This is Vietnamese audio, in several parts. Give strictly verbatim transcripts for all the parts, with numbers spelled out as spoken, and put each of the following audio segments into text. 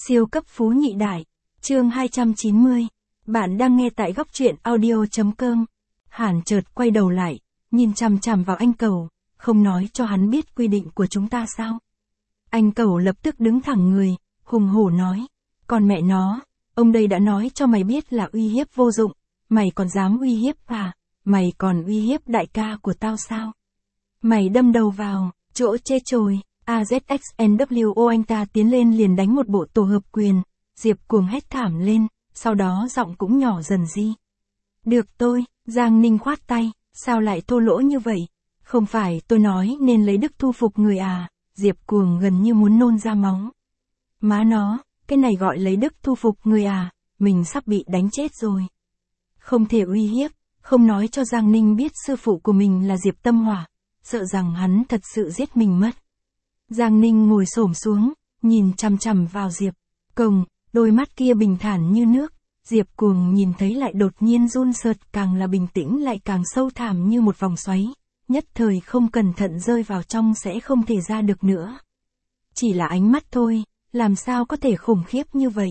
Siêu cấp phú nhị đại. Chương hai trăm chín mươi. Bạn đang nghe tại góc truyện audio.com. Hàn chợt quay đầu lại, nhìn chằm chằm vào anh Cẩu, không nói cho hắn biết quy định của chúng ta sao? Anh Cẩu lập tức đứng thẳng người, hùng hổ nói, còn mẹ nó, ông đây đã nói cho mày biết là uy hiếp vô dụng, mày còn dám uy hiếp à, mày còn uy hiếp đại ca của tao sao? Mày đâm đầu vào, chỗ chê chồi. a zét ích en vê o anh ta tiến lên liền đánh một bộ tổ hợp quyền, Diệp Cuồng hét thảm lên, sau đó giọng cũng nhỏ dần đi. Được tôi, Giang Ninh khoát tay, sao lại thô lỗ như vậy? Không phải tôi nói nên lấy đức thu phục người à? Diệp Cuồng gần như muốn nôn ra máu. Má nó, cái này gọi lấy đức thu phục người à? Mình sắp bị đánh chết rồi. Không thể uy hiếp, không nói cho Giang Ninh biết sư phụ của mình là Diệp Tâm Hỏa, sợ rằng hắn thật sự giết mình mất. Giang Ninh ngồi xổm xuống, nhìn chằm chằm vào Diệp Cuồng, đôi mắt kia bình thản như nước. Diệp Cuồng nhìn thấy lại đột nhiên run sợt, càng là bình tĩnh lại càng sâu thẳm như một vòng xoáy, nhất thời không cẩn thận rơi vào trong sẽ không thể ra được nữa. Chỉ là ánh mắt thôi, làm sao có thể khủng khiếp như vậy?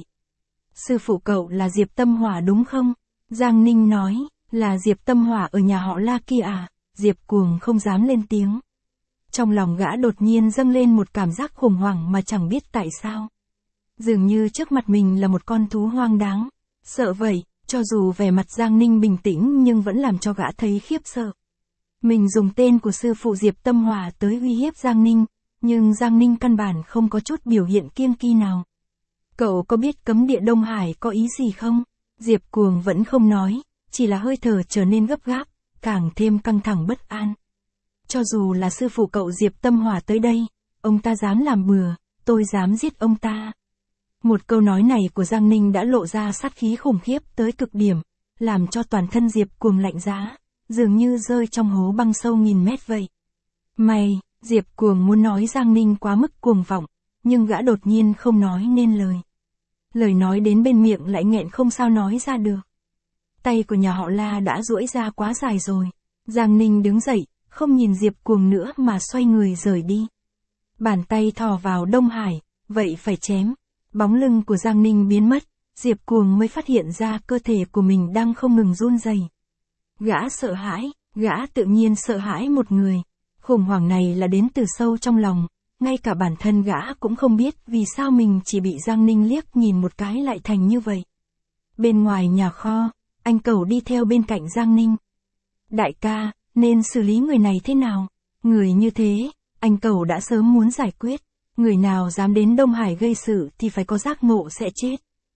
Sư phụ cậu là Diệp Tâm Hỏa đúng không? Giang Ninh nói, là Diệp Tâm Hỏa ở nhà họ La kia à? Diệp Cuồng không dám lên tiếng. Trong lòng gã đột nhiên dâng lên một cảm giác khủng hoảng mà chẳng biết tại sao. Dường như trước mặt mình là một con thú hoang đáng. Sợ vậy, cho dù vẻ mặt Giang Ninh bình tĩnh nhưng vẫn làm cho gã thấy khiếp sợ. Mình dùng tên của sư phụ Diệp Tâm Hỏa tới uy hiếp Giang Ninh, nhưng Giang Ninh căn bản không có chút biểu hiện kiêng kỵ nào. Cậu có biết cấm địa Đông Hải có ý gì không? Diệp Cuồng vẫn không nói, chỉ là hơi thở trở nên gấp gáp, càng thêm căng thẳng bất an. Cho dù là sư phụ cậu Diệp Tâm Hỏa tới đây, ông ta dám làm bừa, tôi dám giết ông ta. Một câu nói này của Giang Ninh đã lộ ra sát khí khủng khiếp tới cực điểm, làm cho toàn thân Diệp Cuồng lạnh giá, dường như rơi trong hố băng sâu nghìn mét vậy. Mày, Diệp Cuồng muốn nói Giang Ninh quá mức cuồng vọng, nhưng gã đột nhiên không nói nên lời. Lời nói đến bên miệng lại nghẹn không sao nói ra được. Tay của nhà họ La đã duỗi ra quá dài rồi. Giang Ninh đứng dậy, không nhìn Diệp Cuồng nữa mà xoay người rời đi. Bàn tay thò vào Đông Hải, vậy phải chém. Bóng lưng của Giang Ninh biến mất, Diệp Cuồng mới phát hiện ra cơ thể của mình đang không ngừng run rẩy. Gã sợ hãi, gã tự nhiên sợ hãi một người. Khủng hoảng này là đến từ sâu trong lòng, ngay cả bản thân gã cũng không biết vì sao mình chỉ bị Giang Ninh liếc nhìn một cái lại thành như vậy. Bên ngoài nhà kho, anh Cẩu đi theo bên cạnh Giang Ninh. Đại ca, nên xử lý người này thế nào? Người như thế, anh Cẩu đã sớm muốn giải quyết. Người nào dám đến Đông Hải gây sự thì phải có giác ngộ sẽ chết.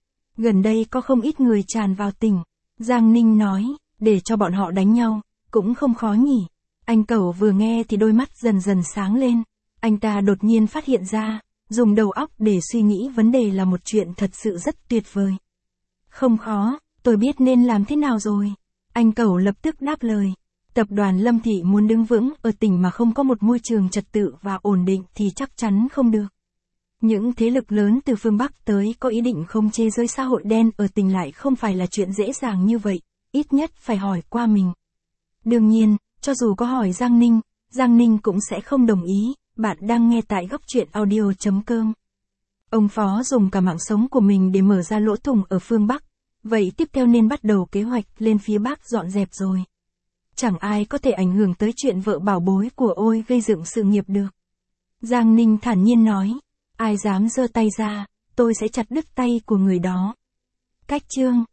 Gần đây có không ít người tràn vào tỉnh. Giang Ninh nói, để cho bọn họ đánh nhau, cũng không khó nhỉ. Anh Cẩu vừa nghe thì đôi mắt dần dần sáng lên. Anh ta đột nhiên phát hiện ra, dùng đầu óc để suy nghĩ vấn đề là một chuyện thật sự rất tuyệt vời. Không khó, tôi biết nên làm thế nào rồi. Anh Cẩu lập tức đáp lời. Tập đoàn Lâm Thị muốn đứng vững ở tỉnh mà không có một môi trường trật tự và ổn định thì chắc chắn không được. Những thế lực lớn từ phương Bắc tới có ý định không chế giới xã hội đen ở tỉnh lại không phải là chuyện dễ dàng như vậy, ít nhất phải hỏi qua mình. Đương nhiên, cho dù có hỏi Giang Ninh, Giang Ninh cũng sẽ không đồng ý. Bạn đang nghe tại góc truyện audio.com. Ông Phó dùng cả mạng sống của mình để mở ra lỗ thủng ở phương Bắc, vậy tiếp theo nên bắt đầu kế hoạch lên phía Bắc dọn dẹp rồi. Chẳng ai có thể ảnh hưởng tới chuyện vợ bảo bối của ôi gây dựng sự nghiệp được. Giang Ninh thản nhiên nói, ai dám giơ tay ra, tôi sẽ chặt đứt tay của người đó. Cách chương